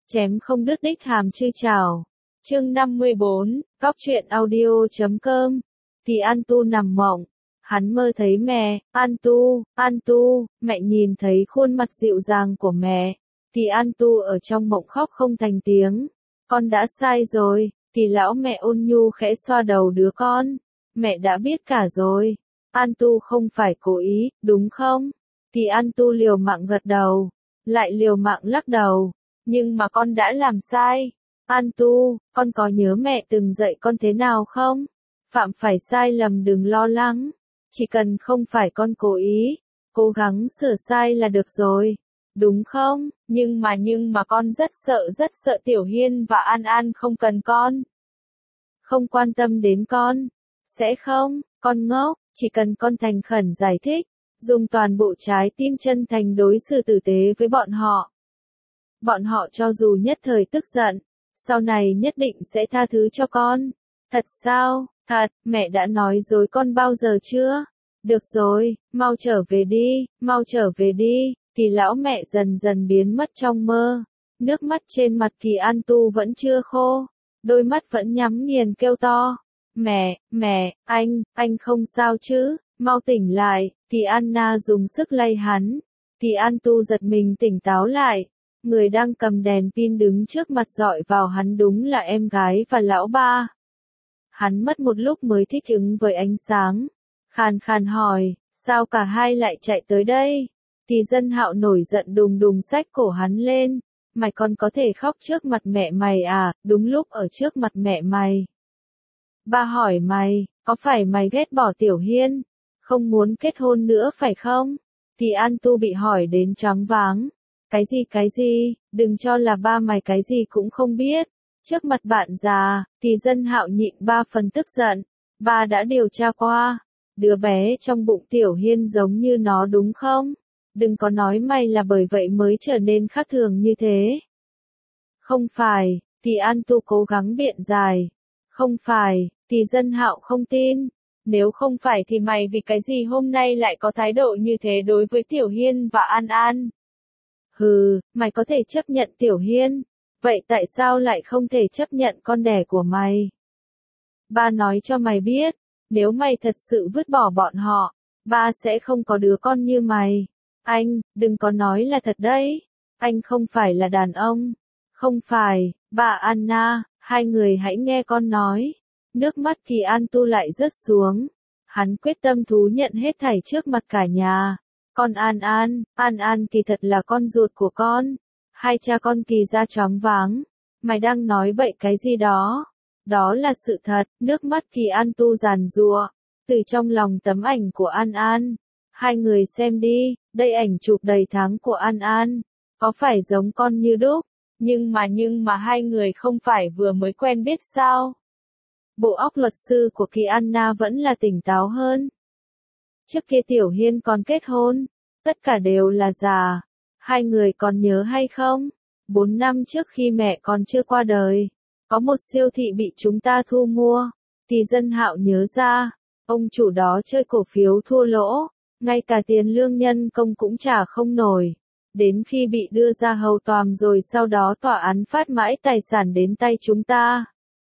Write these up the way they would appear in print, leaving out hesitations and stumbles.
Chém không đứt đích hàm chư chảo. Chương 54, Cóc truyện audio.com. Thì An Tu nằm mộng. Hắn mơ thấy mẹ, An Tu, mẹ nhìn thấy khuôn mặt dịu dàng của mẹ. Thì An Tu ở trong mộng khóc không thành tiếng. Con đã sai rồi, thì lão mẹ ôn nhu khẽ xoa đầu đứa con. Mẹ đã biết cả rồi. An Tu không phải cố ý, đúng không? Thì An Tu liều mạng gật đầu, lại liều mạng lắc đầu. Nhưng mà con đã làm sai. An Tu, con có nhớ mẹ từng dạy con thế nào không? Phạm phải sai lầm đừng lo lắng. Chỉ cần không phải con cố ý, cố gắng sửa sai là được rồi. Đúng không? Nhưng mà con rất sợ Tiểu Hiên và An An không cần con. Không quan tâm đến con. Sẽ không, con ngốc, chỉ cần con thành khẩn giải thích, dùng toàn bộ trái tim chân thành đối xử tử tế với bọn họ. Bọn họ cho dù nhất thời tức giận, sau này nhất định sẽ tha thứ cho con. Thật sao? Thật, mẹ đã nói dối con bao giờ chưa? Được rồi, mau trở về đi. Thì lão mẹ dần dần biến mất trong mơ. Nước mắt trên mặt thì An Tu vẫn chưa khô. Đôi mắt vẫn nhắm nghiền kêu to. Mẹ, anh không sao chứ, mau tỉnh lại. Thì Anna dùng sức lay hắn. Thì An Tu giật mình tỉnh táo lại. Người đang cầm đèn pin đứng trước mặt dọi vào hắn đúng là em gái và lão ba. Hắn mất một lúc mới thích ứng với ánh sáng. Khàn khàn hỏi, sao cả hai lại chạy tới đây? Thì Dân Hạo nổi giận đùng đùng xách cổ hắn lên. Mày còn có thể khóc trước mặt mẹ mày à? Đúng lúc ở trước mặt mẹ mày. Ba hỏi mày, có phải mày ghét bỏ Tiểu Hiên? Không muốn kết hôn nữa phải không? Thì An Tu bị hỏi đến choáng váng. Cái gì, đừng cho là ba mày cái gì cũng không biết. Trước mặt bạn già, thì Dân Hạo nhịn 3 phần tức giận. Ba đã điều tra qua. Đứa bé trong bụng Tiểu Hiên giống như nó đúng không? Đừng có nói mày là bởi vậy mới trở nên khác thường như thế. Không phải, thì An Tu cố gắng biện giải. Không phải, thì Dân Hạo không tin. Nếu không phải thì mày vì cái gì hôm nay lại có thái độ như thế đối với Tiểu Hiên và An An? Hừ, mày có thể chấp nhận Tiểu Hiên. Vậy tại sao lại không thể chấp nhận con đẻ của mày? Ba nói cho mày biết, nếu mày thật sự vứt bỏ bọn họ, ba sẽ không có đứa con như mày. Anh, đừng có nói là thật đấy. Anh không phải là đàn ông. Không phải, bà Anna, hai người hãy nghe con nói. Nước mắt thì An Tu lại rớt xuống. Hắn quyết tâm thú nhận hết thảy trước mặt cả nhà. Con An An kỳ thật là con ruột của con. Hai cha con Kỳ ra choáng váng. Mày đang nói bậy cái gì đó? Đó là sự thật. Nước mắt thì An Tu giàn giụa. Từ trong lòng tấm ảnh của An An. Hai người xem đi, đây ảnh chụp đầy tháng của An An. Có phải giống con như đúc? Nhưng mà hai người không phải vừa mới quen biết sao? Bộ óc luật sư của Kỳ Anna vẫn là tỉnh táo hơn. Trước kia Tiểu Hiên còn kết hôn. Tất cả đều là giả. Hai người còn nhớ hay không? 4 năm trước khi mẹ còn chưa qua đời, có một siêu thị bị chúng ta thu mua. Thì Dân Hạo nhớ ra, ông chủ đó chơi cổ phiếu thua lỗ, ngay cả tiền lương nhân công cũng trả không nổi. Đến khi bị đưa ra hầu tòa rồi sau đó tòa án phát mãi tài sản đến tay chúng ta.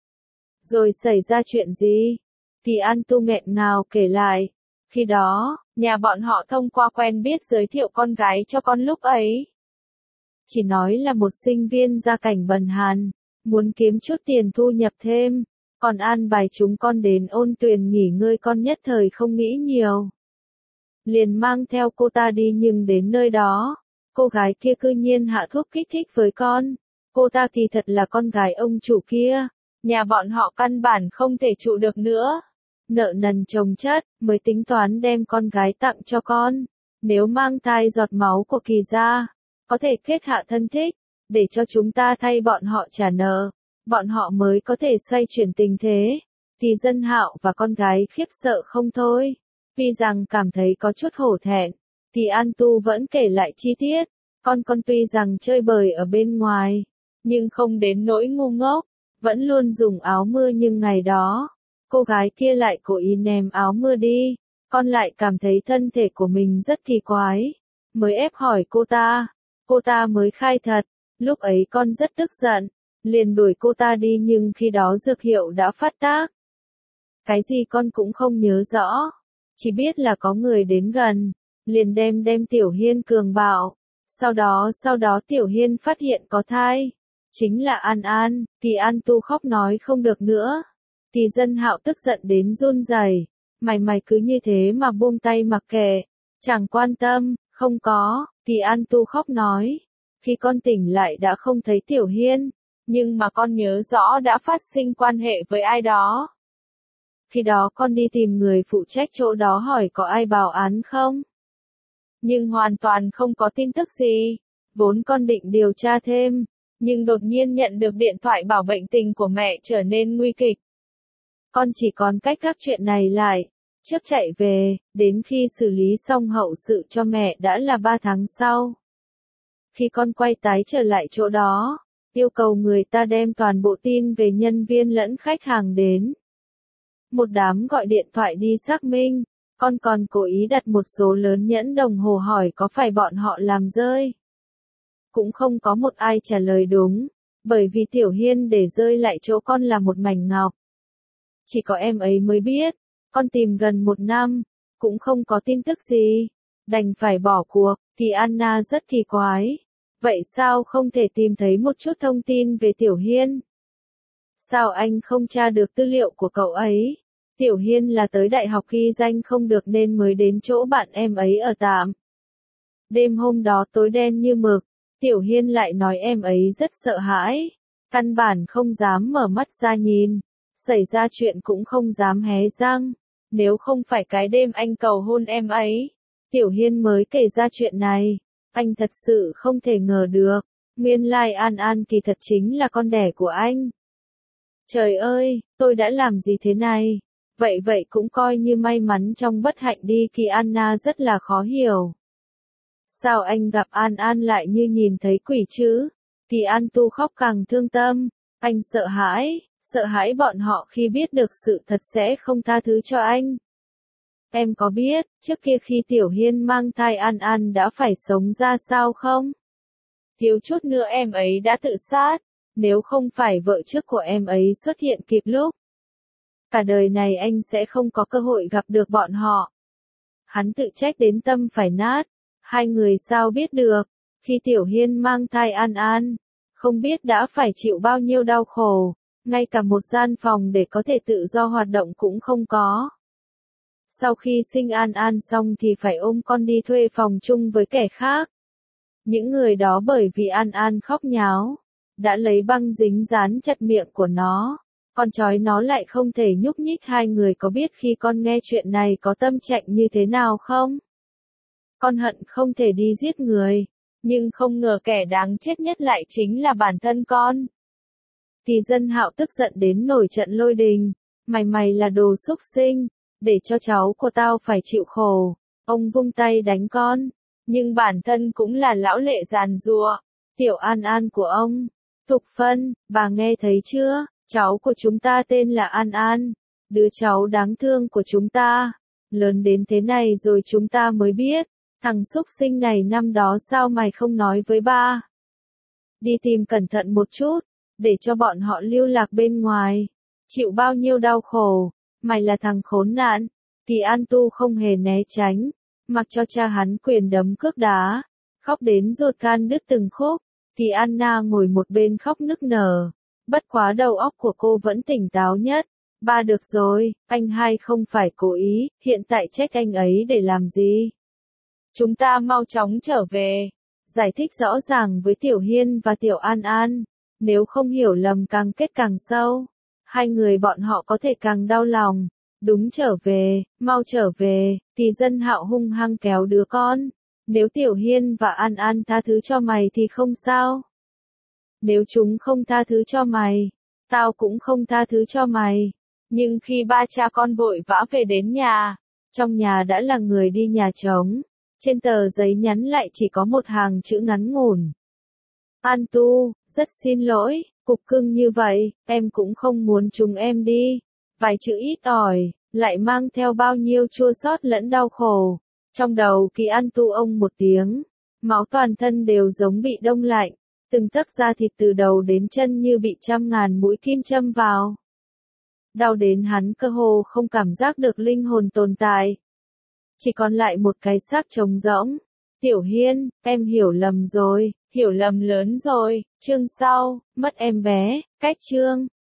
Rồi xảy ra chuyện gì? Thì An Tu nghẹn ngào kể lại. Khi đó, nhà bọn họ thông qua quen biết giới thiệu con gái cho con lúc ấy. Chỉ nói là một sinh viên gia cảnh bần hàn, muốn kiếm chút tiền thu nhập thêm, còn an bài chúng con đến Ôn Tuyền nghỉ ngơi con nhất thời không nghĩ nhiều. Liền mang theo cô ta đi nhưng đến nơi đó, cô gái kia cư nhiên hạ thuốc kích thích với con. Cô ta kỳ thật là con gái ông chủ kia, nhà bọn họ căn bản không thể trụ được nữa. Nợ nần chồng chất, mới tính toán đem con gái tặng cho con. Nếu mang thai giọt máu của Kỳ gia, có thể kết hạ thân thích, để cho chúng ta thay bọn họ trả nợ. Bọn họ mới có thể xoay chuyển tình thế. Thì Dân Hạo và con gái khiếp sợ không thôi. Vì rằng cảm thấy có chút hổ thẹn. Thì An Tu vẫn kể lại chi tiết. Con tuy rằng chơi bời ở bên ngoài, nhưng không đến nỗi ngu ngốc. Vẫn luôn dùng áo mưa nhưng ngày đó, cô gái kia lại cố ý ném áo mưa đi. Con lại cảm thấy thân thể của mình rất kỳ quái. Mới ép hỏi cô ta mới khai thật. Lúc ấy con rất tức giận, liền đuổi cô ta đi nhưng khi đó dược hiệu đã phát tác. Cái gì con cũng không nhớ rõ, chỉ biết là có người đến gần, liền đem Tiểu Hiên cường bạo. Sau đó Tiểu Hiên phát hiện có thai, chính là An An, thì An Tu khóc nói không được nữa. Thì Dân Hạo tức giận đến run rẩy, mày cứ như thế mà buông tay mặc kệ, chẳng quan tâm, không có, thì An Tu khóc nói, khi con tỉnh lại đã không thấy Tiểu Hiên, nhưng mà con nhớ rõ đã phát sinh quan hệ với ai đó. Khi đó con đi tìm người phụ trách chỗ đó hỏi có ai báo án không? Nhưng hoàn toàn không có tin tức gì. Vốn con định điều tra thêm, nhưng đột nhiên nhận được điện thoại bảo bệnh tình của mẹ trở nên nguy kịch. Con chỉ còn cách gác chuyện này lại, trước chạy về, đến khi xử lý xong hậu sự cho mẹ đã là 3 tháng sau. Khi con quay tái trở lại chỗ đó, yêu cầu người ta đem toàn bộ tin về nhân viên lẫn khách hàng đến. Một đám gọi điện thoại đi xác minh, con còn cố ý đặt một số lớn nhẫn đồng hồ hỏi có phải bọn họ làm rơi. Cũng không có một ai trả lời đúng, bởi vì Tiểu Hiên để rơi lại chỗ con là một mảnh ngọc. Chỉ có em ấy mới biết, con tìm gần 1 năm, cũng không có tin tức gì, đành phải bỏ cuộc, thì Anna rất kỳ quái. Vậy sao không thể tìm thấy một chút thông tin về Tiểu Hiên? Sao anh không tra được tư liệu của cậu ấy? Tiểu Hiên là tới đại học ghi danh không được nên mới đến chỗ bạn em ấy ở tạm. Đêm hôm đó tối đen như mực, Tiểu Hiên lại nói em ấy rất sợ hãi, căn bản không dám mở mắt ra nhìn, xảy ra chuyện cũng không dám hé răng, nếu không phải cái đêm anh cầu hôn em ấy. Tiểu Hiên mới kể ra chuyện này, anh thật sự không thể ngờ được, nguyên lai An An kỳ thật chính là con đẻ của anh. Trời ơi, tôi đã làm gì thế này? Vậy cũng coi như may mắn trong bất hạnh đi. Kỳ Anna rất là khó hiểu. Sao anh gặp An An lại như nhìn thấy quỷ chứ? Kỳ An Tu khóc càng thương tâm, anh sợ hãi bọn họ khi biết được sự thật sẽ không tha thứ cho anh. Em có biết, trước kia khi Tiểu Hiên mang thai An An đã phải sống ra sao không? Thiếu chút nữa em ấy đã tự sát, nếu không phải vợ trước của em ấy xuất hiện kịp lúc. Cả đời này anh sẽ không có cơ hội gặp được bọn họ. Hắn tự trách đến tâm phải nát. Hai người sao biết được, khi Tiểu Hiên mang thai An An, không biết đã phải chịu bao nhiêu đau khổ, ngay cả một gian phòng để có thể tự do hoạt động cũng không có. Sau khi sinh An An xong thì phải ôm con đi thuê phòng chung với kẻ khác. Những người đó bởi vì An An khóc nháo, đã lấy băng dính dán chặt miệng của nó. Con trói nó lại không thể nhúc nhích. Hai người có biết khi con nghe chuyện này có tâm trạng như thế nào không? Con hận không thể đi giết người, nhưng không ngờ kẻ đáng chết nhất lại chính là bản thân con. Thì Dân Hạo tức giận đến nổi trận lôi đình, mày là đồ xúc sinh, để cho cháu của tao phải chịu khổ. Ông vung tay đánh con, nhưng bản thân cũng là lão lệ giàn giụa. Tiểu An An của ông, Thục Phân, bà nghe thấy chưa? Cháu của chúng ta tên là An An, đứa cháu đáng thương của chúng ta. Lớn đến thế này rồi chúng ta mới biết, thằng xúc sinh này năm đó sao mày không nói với ba? Đi tìm cẩn thận một chút, để cho bọn họ lưu lạc bên ngoài, chịu bao nhiêu đau khổ. Mày là thằng khốn nạn. Thì An Tu không hề né tránh, mặc cho cha hắn quyền đấm cước đá, khóc đến ruột gan đứt từng khúc. Thì Anna ngồi một bên khóc nức nở. Bất quá đầu óc của cô vẫn tỉnh táo nhất. Ba được rồi, anh hai không phải cố ý, hiện tại trách anh ấy để làm gì? Chúng ta mau chóng trở về. Giải thích rõ ràng với Tiểu Hiên và Tiểu An An. Nếu không hiểu lầm càng kết càng sâu. Hai người bọn họ có thể càng đau lòng. Đúng, trở về, mau trở về. Thì Dân Hạo hung hăng kéo đứa con. Nếu Tiểu Hiên và An An tha thứ cho mày thì không sao. Nếu chúng không tha thứ cho mày, tao cũng không tha thứ cho mày. Nhưng khi ba cha con vội vã về đến nhà, trong nhà đã là người đi nhà trống. Trên tờ giấy nhắn lại chỉ có một hàng chữ ngắn ngủn. An Tu, rất xin lỗi, cục cưng như vậy, em cũng không muốn chúng em đi. Vài chữ ít ỏi, lại mang theo bao nhiêu chua xót lẫn đau khổ. Trong đầu Kỳ An Tu ông một tiếng, máu toàn thân đều giống bị đông lạnh. Từng tấc da thịt từ đầu đến chân như bị trăm ngàn mũi kim châm vào. Đau đến hắn cơ hồ không cảm giác được linh hồn tồn tại. Chỉ còn lại một cái xác trống rỗng. Tiểu Hiên, em hiểu lầm rồi, hiểu lầm lớn rồi. Chương sau, mất em bé, cách chương.